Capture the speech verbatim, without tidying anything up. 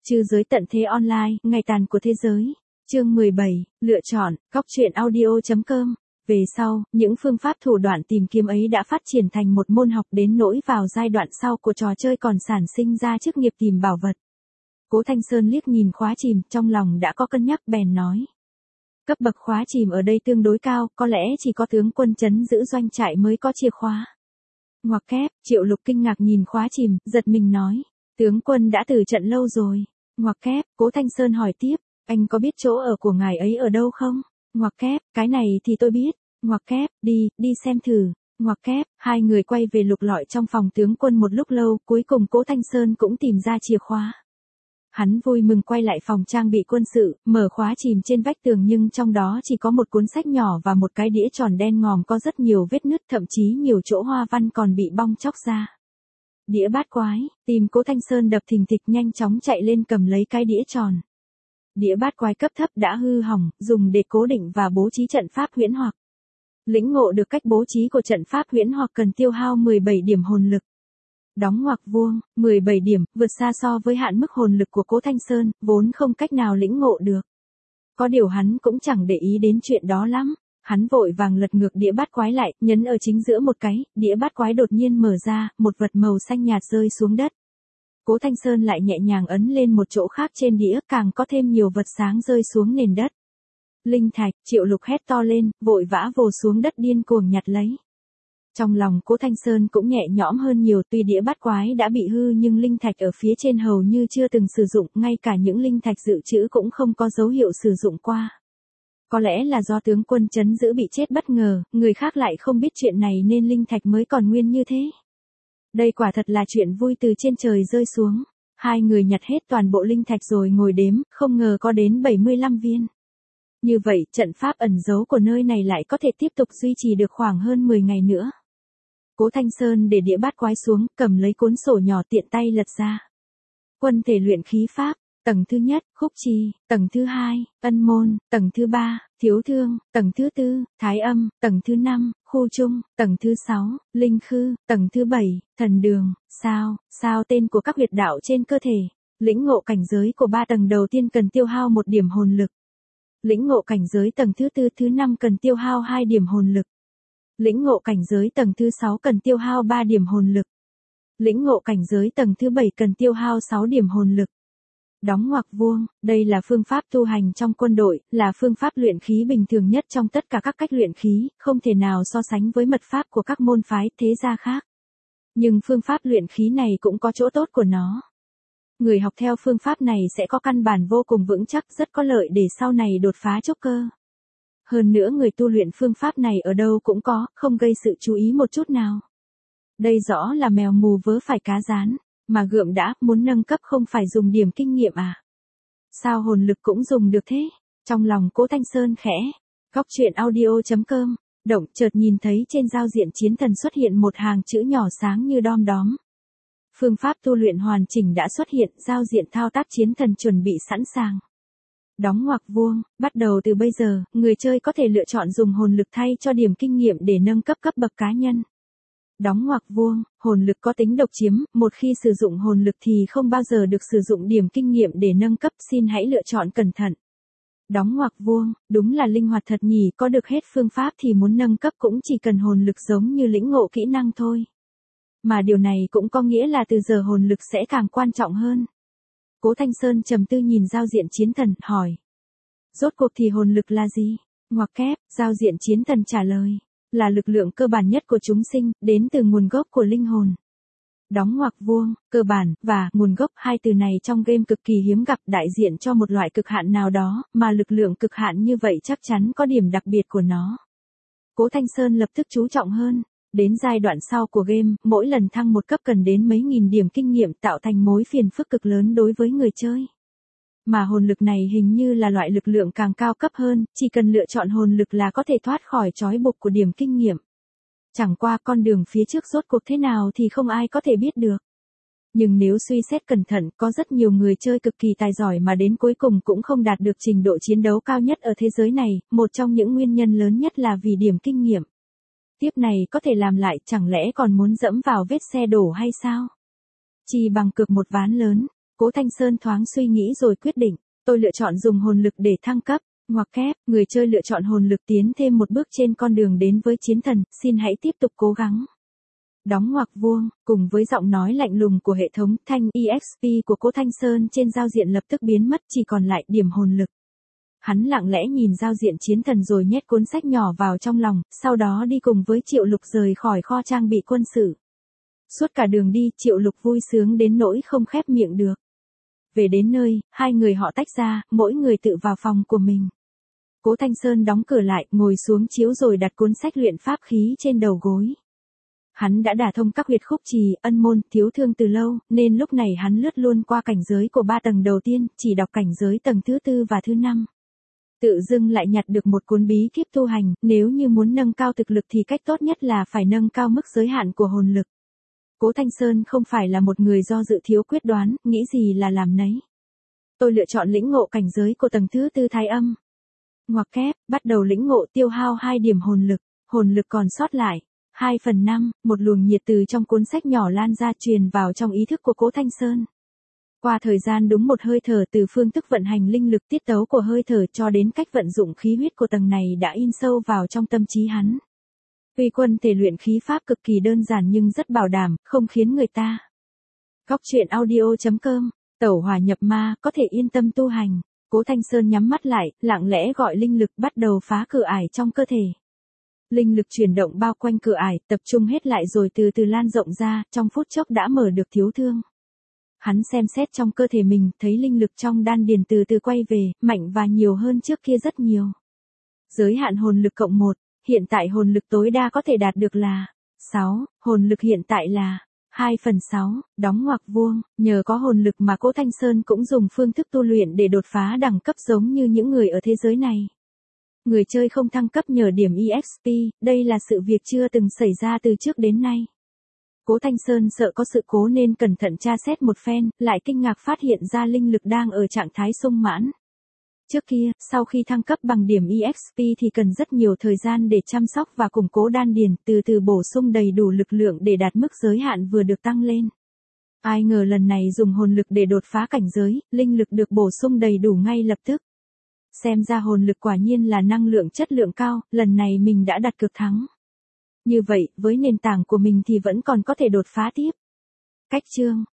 Trư giới tận thế online, ngày tàn của thế giới. Chương mười bảy, lựa chọn, góc truyện audio chấm com. Về sau, những phương pháp thủ đoạn tìm kiếm ấy đã phát triển thành một môn học đến nỗi vào giai đoạn sau của trò chơi còn sản sinh ra chức nghiệp tìm bảo vật. Cố Thanh Sơn liếc nhìn khóa chìm, trong lòng đã có cân nhắc bèn nói. Cấp bậc khóa chìm ở đây tương đối cao, có lẽ chỉ có tướng quân trấn giữ doanh trại mới có chìa khóa. Ngoặc kép, Triệu Lục kinh ngạc nhìn khóa chìm, giật mình nói. Tướng quân đã từ trận lâu rồi. Ngoặc kép, Cố Thanh Sơn hỏi tiếp, anh có biết chỗ ở của ngài ấy ở đâu không? Ngoặc kép, cái này thì tôi biết. Ngoặc kép, đi, đi xem thử. Ngoặc kép, hai người quay về lục lọi trong phòng tướng quân một lúc lâu, cuối cùng Cố Thanh Sơn cũng tìm ra chìa khóa. Hắn vui mừng quay lại phòng trang bị quân sự, mở khóa chìm trên vách tường nhưng trong đó chỉ có một cuốn sách nhỏ và một cái đĩa tròn đen ngòm có rất nhiều vết nứt, thậm chí nhiều chỗ hoa văn còn bị bong chóc ra. Đĩa bát quái, tim Cố Thanh Sơn đập thình thịch, nhanh chóng chạy lên cầm lấy cái đĩa tròn. Đĩa bát quái cấp thấp đã hư hỏng, dùng để cố định và bố trí trận pháp huyễn hoặc. Lĩnh ngộ được cách bố trí của trận pháp huyễn hoặc cần tiêu hao mười bảy điểm hồn lực. Đóng ngoặc vuông, mười bảy điểm, vượt xa so với hạn mức hồn lực của Cố Thanh Sơn, vốn không cách nào lĩnh ngộ được. Có điều hắn cũng chẳng để ý đến chuyện đó lắm. Hắn vội vàng lật ngược đĩa bát quái lại, nhấn ở chính giữa một cái, đĩa bát quái đột nhiên mở ra, một vật màu xanh nhạt rơi xuống đất. Cố Thanh Sơn lại nhẹ nhàng ấn lên một chỗ khác trên đĩa, càng có thêm nhiều vật sáng rơi xuống nền đất. Linh thạch, Triệu Lục hét to lên, vội vã vồ xuống đất điên cuồng nhặt lấy. Trong lòng Cố Thanh Sơn cũng nhẹ nhõm hơn nhiều, tuy đĩa bát quái đã bị hư nhưng linh thạch ở phía trên hầu như chưa từng sử dụng, ngay cả những linh thạch dự trữ cũng không có dấu hiệu sử dụng qua. Có lẽ là do tướng quân trấn giữ bị chết bất ngờ, người khác lại không biết chuyện này nên linh thạch mới còn nguyên như thế. Đây quả thật là chuyện vui từ trên trời rơi xuống. Hai người nhặt hết toàn bộ linh thạch rồi ngồi đếm, không ngờ có đến bảy mươi lăm viên. Như vậy, trận pháp ẩn giấu của nơi này lại có thể tiếp tục duy trì được khoảng hơn mười ngày nữa. Cố Thanh Sơn để đĩa bát quái xuống, cầm lấy cuốn sổ nhỏ tiện tay lật ra. Quân thể luyện khí pháp, tầng thứ nhất, khúc trì, tầng thứ hai, ân môn, tầng thứ ba, thiếu thương, tầng thứ tư, thái âm, tầng thứ năm, khu trung, tầng thứ sáu, linh khư, tầng thứ bảy, thần đường, sao, sao tên của các huyệt đạo trên cơ thể. Lĩnh ngộ cảnh giới của ba tầng đầu tiên cần tiêu hao một điểm hồn lực. Lĩnh ngộ cảnh giới tầng thứ tư thứ năm cần tiêu hao hai điểm hồn lực. Lĩnh ngộ cảnh giới tầng thứ sáu cần tiêu hao ba điểm hồn lực. Lĩnh ngộ cảnh giới tầng thứ bảy cần tiêu hao sáu điểm hồn lực. Đóng ngoặc vuông, đây là phương pháp tu hành trong quân đội, là phương pháp luyện khí bình thường nhất trong tất cả các cách luyện khí, không thể nào so sánh với mật pháp của các môn phái thế gia khác. Nhưng phương pháp luyện khí này cũng có chỗ tốt của nó. Người học theo phương pháp này sẽ có căn bản vô cùng vững chắc, rất có lợi để sau này đột phá trúc cơ. Hơn nữa người tu luyện phương pháp này ở đâu cũng có, không gây sự chú ý một chút nào. Đây rõ là mèo mù vớ phải cá rán, mà gượm đã, muốn nâng cấp không phải dùng điểm kinh nghiệm à? Sao hồn lực cũng dùng được thế? Trong lòng Cố Thanh Sơn khẽ. Góc truyện audio chấm com, động chợt nhìn thấy trên giao diện chiến thần xuất hiện một hàng chữ nhỏ sáng như đom đóm. Phương pháp tu luyện hoàn chỉnh đã xuất hiện, giao diện thao tác chiến thần chuẩn bị sẵn sàng. Đóng ngoặc vuông, bắt đầu từ bây giờ, người chơi có thể lựa chọn dùng hồn lực thay cho điểm kinh nghiệm để nâng cấp cấp bậc cá nhân. Đóng ngoặc vuông, hồn lực có tính độc chiếm, một khi sử dụng hồn lực thì không bao giờ được sử dụng điểm kinh nghiệm để nâng cấp, xin hãy lựa chọn cẩn thận. Đóng ngoặc vuông, đúng là linh hoạt thật nhỉ, có được hết phương pháp thì muốn nâng cấp cũng chỉ cần hồn lực giống như lĩnh ngộ kỹ năng thôi. Mà điều này cũng có nghĩa là từ giờ hồn lực sẽ càng quan trọng hơn. Cố Thanh Sơn trầm tư nhìn giao diện chiến thần, hỏi. Rốt cuộc thì hồn lực là gì? Ngoặc kép, giao diện chiến thần trả lời. Là lực lượng cơ bản nhất của chúng sinh, đến từ nguồn gốc của linh hồn. Đóng ngoặc vuông, cơ bản, và nguồn gốc, hai từ này trong game cực kỳ hiếm gặp, đại diện cho một loại cực hạn nào đó, mà lực lượng cực hạn như vậy chắc chắn có điểm đặc biệt của nó. Cố Thanh Sơn lập tức chú trọng hơn. Đến giai đoạn sau của game, mỗi lần thăng một cấp cần đến mấy nghìn điểm kinh nghiệm, tạo thành mối phiền phức cực lớn đối với người chơi. Mà hồn lực này hình như là loại lực lượng càng cao cấp hơn, chỉ cần lựa chọn hồn lực là có thể thoát khỏi trói buộc của điểm kinh nghiệm. Chẳng qua con đường phía trước rốt cuộc thế nào thì không ai có thể biết được. Nhưng nếu suy xét cẩn thận, có rất nhiều người chơi cực kỳ tài giỏi mà đến cuối cùng cũng không đạt được trình độ chiến đấu cao nhất ở thế giới này, một trong những nguyên nhân lớn nhất là vì điểm kinh nghiệm. Tiếp này có thể làm lại, chẳng lẽ còn muốn dẫm vào vết xe đổ hay sao? Chỉ bằng cược một ván lớn. Cố Thanh Sơn thoáng suy nghĩ rồi quyết định, tôi lựa chọn dùng hồn lực để thăng cấp. Ngoặc kép, người chơi lựa chọn hồn lực tiến thêm một bước trên con đường đến với chiến thần, xin hãy tiếp tục cố gắng. Đóng ngoặc vuông, cùng với giọng nói lạnh lùng của hệ thống, thanh e ích pê của Cố Thanh Sơn trên giao diện lập tức biến mất, chỉ còn lại điểm hồn lực. Hắn lặng lẽ nhìn giao diện chiến thần rồi nhét cuốn sách nhỏ vào trong lòng, sau đó đi cùng với Triệu Lục rời khỏi kho trang bị quân sự. Suốt cả đường đi, Triệu Lục vui sướng đến nỗi không khép miệng được. Về đến nơi, hai người họ tách ra, mỗi người tự vào phòng của mình. Cố Thanh Sơn đóng cửa lại, ngồi xuống chiếu rồi đặt cuốn sách luyện pháp khí trên đầu gối. Hắn đã đả thông các huyệt khúc trì, ân môn, thiếu thương từ lâu, nên lúc này hắn lướt luôn qua cảnh giới của ba tầng đầu tiên, chỉ đọc cảnh giới tầng thứ tư và thứ năm. Tự dưng lại nhặt được một cuốn bí kíp tu hành, nếu như muốn nâng cao thực lực thì cách tốt nhất là phải nâng cao mức giới hạn của hồn lực. Cố Thanh Sơn không phải là một người do dự thiếu quyết đoán, nghĩ gì là làm nấy. Tôi lựa chọn lĩnh ngộ cảnh giới của tầng thứ tư thái âm. Ngoặc kép, bắt đầu lĩnh ngộ tiêu hao hai điểm hồn lực, hồn lực còn sót lại. hai phần năm, một luồng nhiệt từ trong cuốn sách nhỏ lan ra truyền vào trong ý thức của Cố Thanh Sơn. Qua thời gian đúng một hơi thở từ phương thức vận hành linh lực tiết tấu của hơi thở cho đến cách vận dụng khí huyết của tầng này đã in sâu vào trong tâm trí hắn. Tuy quân thể luyện khí pháp cực kỳ đơn giản nhưng rất bảo đảm, không khiến người ta. Góc truyện audio chấm com, tẩu hỏa nhập ma, có thể yên tâm tu hành. Cố Thanh Sơn nhắm mắt lại, lặng lẽ gọi linh lực bắt đầu phá cửa ải trong cơ thể. Linh lực chuyển động bao quanh cửa ải, tập trung hết lại rồi từ từ lan rộng ra, trong phút chốc đã mở được thiếu thương. Hắn xem xét trong cơ thể mình, thấy linh lực trong đan điền từ từ quay về, mạnh và nhiều hơn trước kia rất nhiều. Giới hạn hồn lực cộng một, hiện tại hồn lực tối đa có thể đạt được là sáu, hồn lực hiện tại là hai phần sáu, đóng ngoặc vuông, nhờ có hồn lực mà Cố Thanh Sơn cũng dùng phương thức tu luyện để đột phá đẳng cấp giống như những người ở thế giới này. Người chơi không thăng cấp nhờ điểm e ích pê, đây là sự việc chưa từng xảy ra từ trước đến nay. Cố Thanh Sơn sợ có sự cố nên cẩn thận tra xét một phen, lại kinh ngạc phát hiện ra linh lực đang ở trạng thái sung mãn. Trước kia, sau khi thăng cấp bằng điểm e ích pê thì cần rất nhiều thời gian để chăm sóc và củng cố đan điền, từ từ bổ sung đầy đủ lực lượng để đạt mức giới hạn vừa được tăng lên. Ai ngờ lần này dùng hồn lực để đột phá cảnh giới, linh lực được bổ sung đầy đủ ngay lập tức. Xem ra hồn lực quả nhiên là năng lượng chất lượng cao, lần này mình đã đặt cược thắng. Như vậy, với nền tảng của mình thì vẫn còn có thể đột phá tiếp. Cách chương